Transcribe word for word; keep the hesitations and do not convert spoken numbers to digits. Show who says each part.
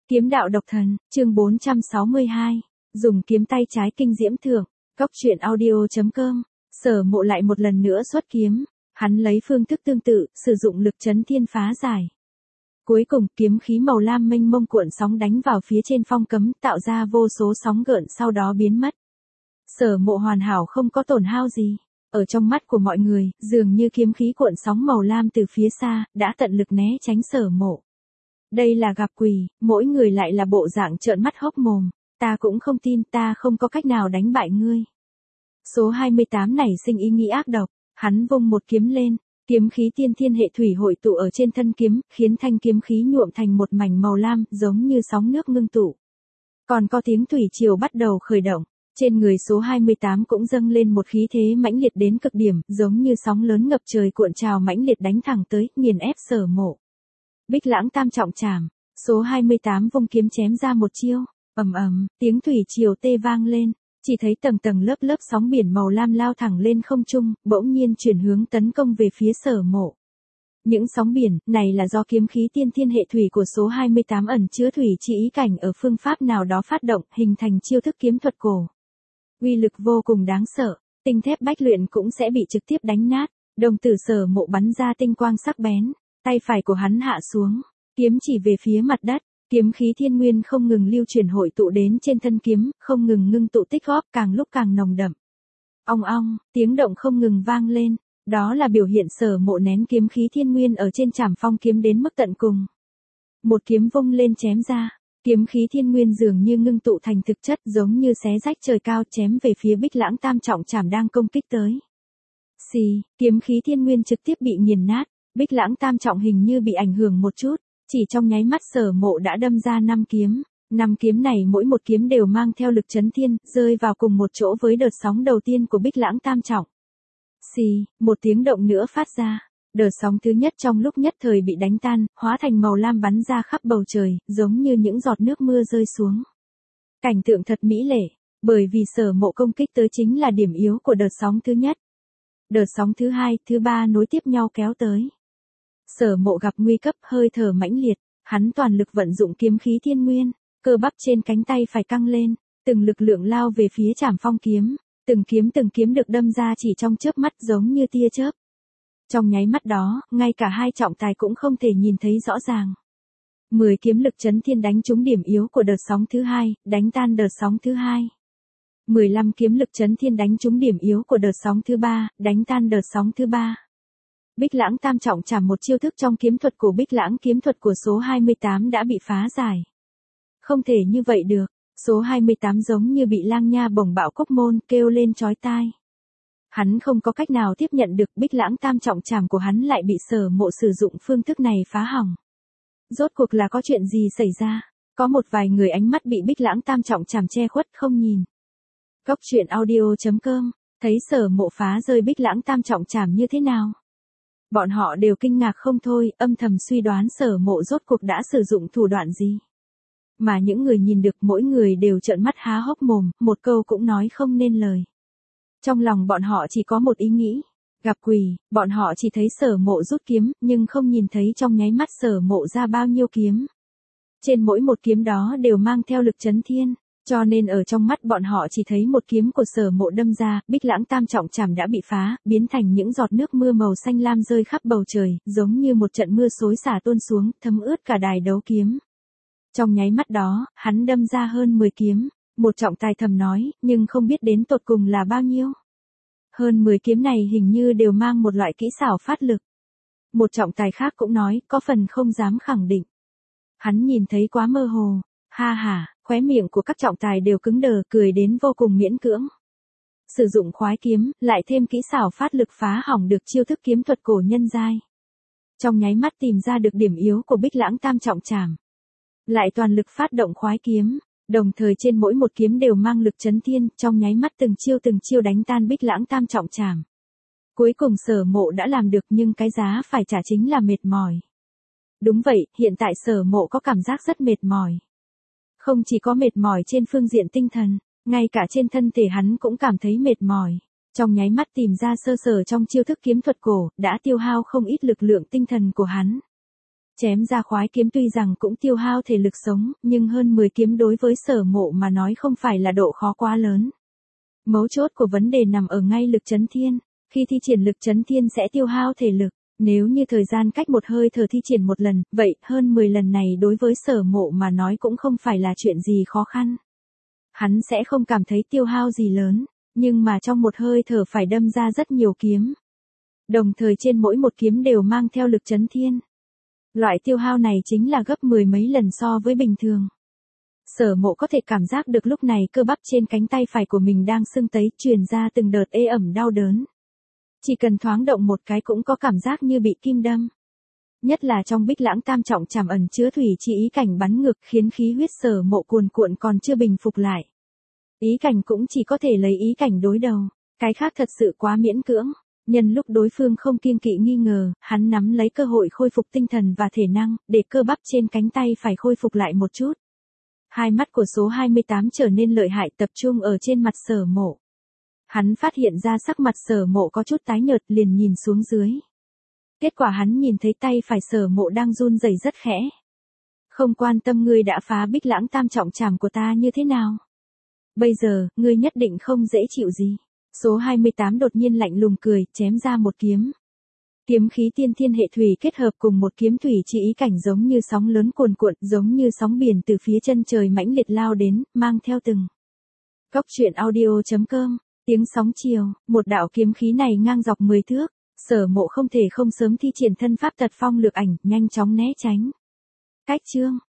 Speaker 1: Kiếm đạo độc thần, chương bốn trăm sáu mươi hai. Dùng kiếm tay trái kinh diễm thượng. Cốc truyện audio chấm com. Sở Mộ lại một lần nữa xuất kiếm. Hắn lấy phương thức tương tự, sử dụng lực chấn thiên phá giải. Cuối cùng, kiếm khí màu lam mênh mông cuộn sóng đánh vào phía trên phong cấm, tạo ra vô số sóng gợn sau đó biến mất. Sở Mộ hoàn hảo không có tổn hao gì. Ở trong mắt của mọi người, dường như kiếm khí cuộn sóng màu lam từ phía xa, đã tận lực né tránh Sở Mộ. Đây là gặp quỷ, mỗi người lại là bộ dạng trợn mắt hốc mồm, ta cũng không tin, ta không có cách nào đánh bại ngươi. Số hai mươi tám nảy sinh ý nghĩ ác độc, hắn vung một kiếm lên, kiếm khí tiên thiên hệ thủy hội tụ ở trên thân kiếm, khiến thanh kiếm khí nhuộm thành một mảnh màu lam, giống như sóng nước ngưng tụ. Còn có tiếng thủy triều bắt đầu khởi động, trên người số hai mươi tám cũng dâng lên một khí thế mãnh liệt đến cực điểm, giống như sóng lớn ngập trời cuộn trào mãnh liệt đánh thẳng tới, nghiền ép Sở Mộ. Bích Lãng Tam Trọng Trảm, số hai mươi tám vung kiếm chém ra một chiêu, ầm ầm, tiếng thủy triều tê vang lên, chỉ thấy tầng tầng lớp lớp sóng biển màu lam lao thẳng lên không trung, bỗng nhiên chuyển hướng tấn công về phía Sở Mộ. Những sóng biển này là do kiếm khí tiên thiên hệ thủy của số hai mươi tám ẩn chứa thủy chi ý cảnh ở phương pháp nào đó phát động, hình thành chiêu thức kiếm thuật cổ. Uy lực vô cùng đáng sợ, tinh thép bách luyện cũng sẽ bị trực tiếp đánh nát, đồng tử Sở Mộ bắn ra tinh quang sắc bén. Tay phải của hắn hạ xuống, kiếm chỉ về phía mặt đất, kiếm khí thiên nguyên không ngừng lưu chuyển hội tụ đến trên thân kiếm, không ngừng ngưng tụ tích góp càng lúc càng nồng đậm. Ong ong, tiếng động không ngừng vang lên, đó là biểu hiện Sở Mộ nén kiếm khí thiên nguyên ở trên trảm phong kiếm đến mức tận cùng. Một kiếm vung lên chém ra, kiếm khí thiên nguyên dường như ngưng tụ thành thực chất giống như xé rách trời cao chém về phía Bích Lãng Tam Trọng Trảm đang công kích tới. Xì, kiếm khí thiên nguyên trực tiếp bị nghiền nát. Bích Lãng Tam Trọng hình như bị ảnh hưởng một chút, chỉ trong nháy mắt Sở Mộ đã đâm ra năm kiếm, năm kiếm này mỗi một kiếm đều mang theo lực chấn thiên, rơi vào cùng một chỗ với đợt sóng đầu tiên của Bích Lãng Tam Trọng. Xì, một tiếng động nữa phát ra, đợt sóng thứ nhất trong lúc nhất thời bị đánh tan, hóa thành màu lam bắn ra khắp bầu trời, giống như những giọt nước mưa rơi xuống. Cảnh tượng thật mỹ lệ, bởi vì Sở Mộ công kích tới chính là điểm yếu của đợt sóng thứ nhất. Đợt sóng thứ hai, thứ ba nối tiếp nhau kéo tới. Sở Mộ gặp nguy cấp, hơi thở mãnh liệt, hắn toàn lực vận dụng kiếm khí thiên nguyên, cơ bắp trên cánh tay phải căng lên, từng lực lượng lao về phía trảm phong kiếm, từng kiếm từng kiếm được đâm ra chỉ trong chớp mắt giống như tia chớp. Trong nháy mắt đó, ngay cả hai trọng tài cũng không thể nhìn thấy rõ ràng. Mười kiếm lực chấn thiên đánh trúng điểm yếu của đợt sóng thứ hai, đánh tan đợt sóng thứ hai. mười lăm kiếm lực chấn thiên đánh trúng điểm yếu của đợt sóng thứ ba, đánh tan đợt sóng thứ ba. Bích Lãng Tam Trọng Trảm một chiêu thức trong kiếm thuật của Bích Lãng kiếm thuật của số hai mươi tám đã bị phá giải. Không thể như vậy được, số hai mươi tám giống như bị lang nha bổng bạo cốc môn kêu lên chói tai. Hắn không có cách nào tiếp nhận được Bích Lãng Tam Trọng Trảm của hắn lại bị Sở Mộ sử dụng phương thức này phá hỏng. Rốt cuộc là có chuyện gì xảy ra? Có một vài người ánh mắt bị Bích Lãng Tam Trọng Trảm che khuất không nhìn. Cốc truyện audio chấm com, thấy Sở Mộ phá rơi Bích Lãng Tam Trọng Trảm như thế nào? Bọn họ đều kinh ngạc không thôi, âm thầm suy đoán Sở Mộ rốt cuộc đã sử dụng thủ đoạn gì. Mà những người nhìn được mỗi người đều trợn mắt há hốc mồm, một câu cũng nói không nên lời. Trong lòng bọn họ chỉ có một ý nghĩ, gặp quỷ, bọn họ chỉ thấy Sở Mộ rút kiếm, nhưng không nhìn thấy trong nháy mắt Sở Mộ ra bao nhiêu kiếm. Trên mỗi một kiếm đó đều mang theo lực chấn thiên. Cho nên ở trong mắt bọn họ chỉ thấy một kiếm của Sở Mộ đâm ra, Bích Lãng Tam Trọng Trảm đã bị phá, biến thành những giọt nước mưa màu xanh lam rơi khắp bầu trời, giống như một trận mưa xối xả tuôn xuống, thấm ướt cả đài đấu kiếm. Trong nháy mắt đó, hắn đâm ra hơn mười kiếm, một trọng tài thầm nói, nhưng không biết đến tột cùng là bao nhiêu. Hơn mười kiếm này hình như đều mang một loại kỹ xảo phát lực. Một trọng tài khác cũng nói, có phần không dám khẳng định. Hắn nhìn thấy quá mơ hồ, ha ha. Khóe miệng của các trọng tài đều cứng đờ, cười đến vô cùng miễn cưỡng. Sử dụng khoái kiếm, lại thêm kỹ xảo phát lực phá hỏng được chiêu thức kiếm thuật cổ nhân giai. Trong nháy mắt tìm ra được điểm yếu của Bích Lãng Tam Trọng Trảm. Lại toàn lực phát động khoái kiếm, đồng thời trên mỗi một kiếm đều mang lực chấn thiên, trong nháy mắt từng chiêu từng chiêu đánh tan Bích Lãng Tam Trọng Trảm. Cuối cùng Sở Mộ đã làm được nhưng cái giá phải trả chính là mệt mỏi. Đúng vậy, hiện tại Sở Mộ có cảm giác rất mệt mỏi. Không chỉ có mệt mỏi trên phương diện tinh thần, ngay cả trên thân thể hắn cũng cảm thấy mệt mỏi. Trong nháy mắt tìm ra sơ sở trong chiêu thức kiếm thuật cổ, đã tiêu hao không ít lực lượng tinh thần của hắn. Chém ra khoái kiếm tuy rằng cũng tiêu hao thể lực sống, nhưng hơn mười kiếm đối với Sở Mộ mà nói không phải là độ khó quá lớn. Mấu chốt của vấn đề nằm ở ngay lực chấn thiên, khi thi triển lực chấn thiên sẽ tiêu hao thể lực, nếu như thời gian cách một hơi thở thi triển một lần, vậy hơn mười lần này đối với Sở Mộ mà nói cũng không phải là chuyện gì khó khăn. Hắn sẽ không cảm thấy tiêu hao gì lớn, nhưng mà trong một hơi thở phải đâm ra rất nhiều kiếm. Đồng thời trên mỗi một kiếm đều mang theo lực chấn thiên. Loại tiêu hao này chính là gấp mười mấy lần so với bình thường. Sở Mộ có thể cảm giác được lúc này cơ bắp trên cánh tay phải của mình đang sưng tấy, truyền ra từng đợt ê ẩm đau đớn. Chỉ cần thoáng động một cái cũng có cảm giác như bị kim đâm. Nhất là trong Bích Lãng Tam Trọng Trảm ẩn chứa thủy chi ý cảnh bắn ngược khiến khí huyết Sở Mộ cuồn cuộn còn chưa bình phục lại. Ý cảnh cũng chỉ có thể lấy ý cảnh đối đầu, cái khác thật sự quá miễn cưỡng. Nhân lúc đối phương không kiêng kỵ nghi ngờ, hắn nắm lấy cơ hội khôi phục tinh thần và thể năng, để cơ bắp trên cánh tay phải khôi phục lại một chút. Hai mắt của số hai mươi tám trở nên lợi hại tập trung ở trên mặt Sở Mộ. Hắn phát hiện ra sắc mặt Sở Mộ có chút tái nhợt liền nhìn xuống dưới. Kết quả hắn nhìn thấy tay phải Sở Mộ đang run rẩy rất khẽ. Không quan tâm ngươi đã phá Bích Lãng Tam Trọng Trảm của ta như thế nào. Bây giờ, ngươi nhất định không dễ chịu gì. Số hai mươi tám đột nhiên lạnh lùng cười, chém ra một kiếm. Kiếm khí tiên thiên hệ thủy kết hợp cùng một kiếm thủy chi ý cảnh giống như sóng lớn cuồn cuộn, giống như sóng biển từ phía chân trời mãnh liệt lao đến, mang theo từng. Cốc truyện audio chấm com, tiếng sóng chiều, một đạo kiếm khí này ngang dọc mười thước, Sở Mộ không thể không sớm thi triển thân pháp tật phong lược ảnh, nhanh chóng né tránh. Cách chương,